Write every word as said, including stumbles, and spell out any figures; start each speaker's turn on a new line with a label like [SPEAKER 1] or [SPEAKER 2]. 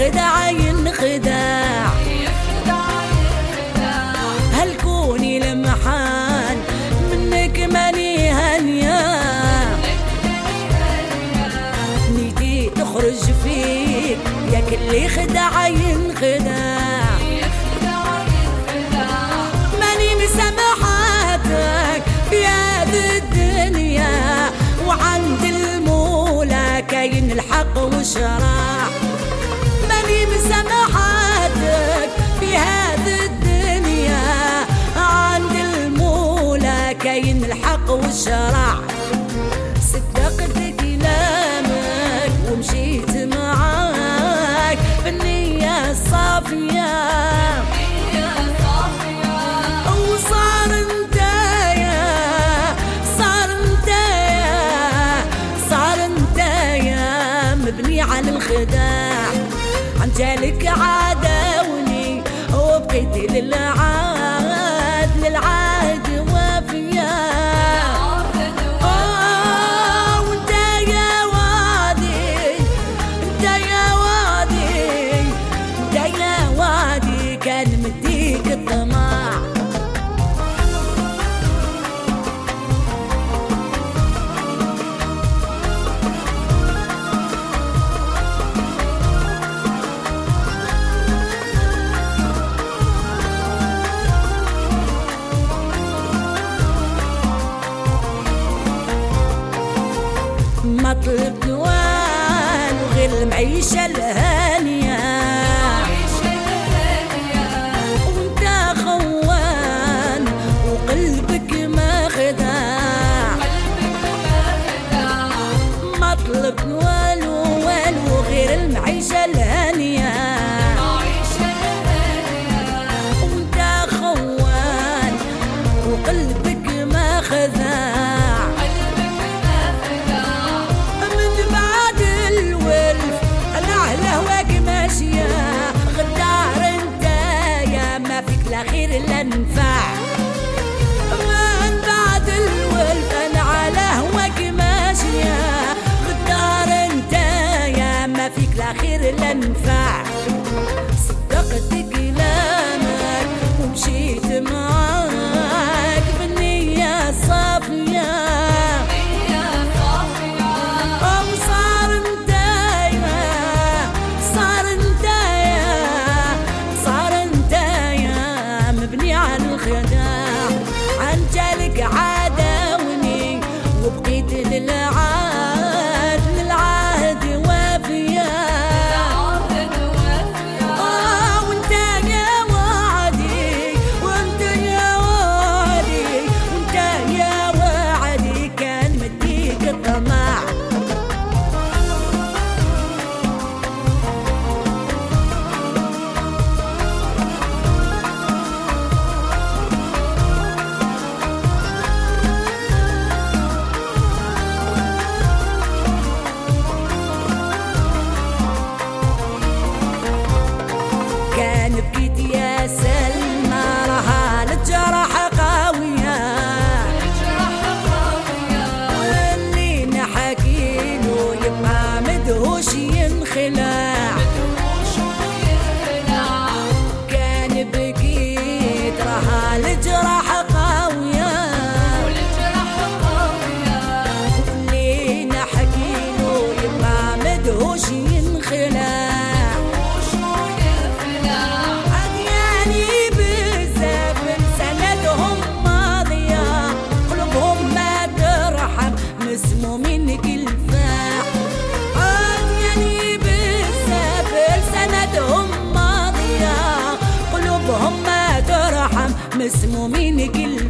[SPEAKER 1] يخدع ينخدع هل كوني لمحان منك ماني هانية نيتي تخرج فيك يا كل يخدع ينخدع ماني مسامحاتك في هذه الدنيا وعند المولى كاين الحق والشرع ماني مسامحاتك في هذه الدنيا عند المولى كاين الحق والشرع صدقت كلامك ومشيت معاك بالنية الصافية وصار انتايا صار انتايا صار انتايا مبني على الخداع عمتالك عداوني وبقيت للعهد للعهد وافية آه وانت يا وادي انت يا وادي انت يا وادي كان مديك الطمع مطلب نوال وغير المعيشة الهانية وانت خوان وقلبك ما خداع مطلب نوال ووال وغير المعيشة الهانية وانت خوان وقلبك ما خداع خير لا ننفع من بعد الولف انا على هواك ماشيه غدار انت يا ما فيك لا خير لا ننفع صدقت كلامك ومشيت معاك بالنية الصافية وصار انتايا صار انتايا صار انتايا مبني على الخداع عمتالك عداوني وبقيت للعهد للعهد وافية آه وانت يا وعدي وانت يا وعدي وانت يا وعدي كان مديك الطمع كان بكيت يا سلمى راها للجرح قوية واللي نحكيلو يبقى مدهوش ينخلع كان بكيت راها للجرح قوية واللي نحكيلو يبقى مدهوش ينخلع مسمومين كالفاع عادياني بالسبب سندهم ماضية قلوبهم ما ترحم مسمومين كالفاع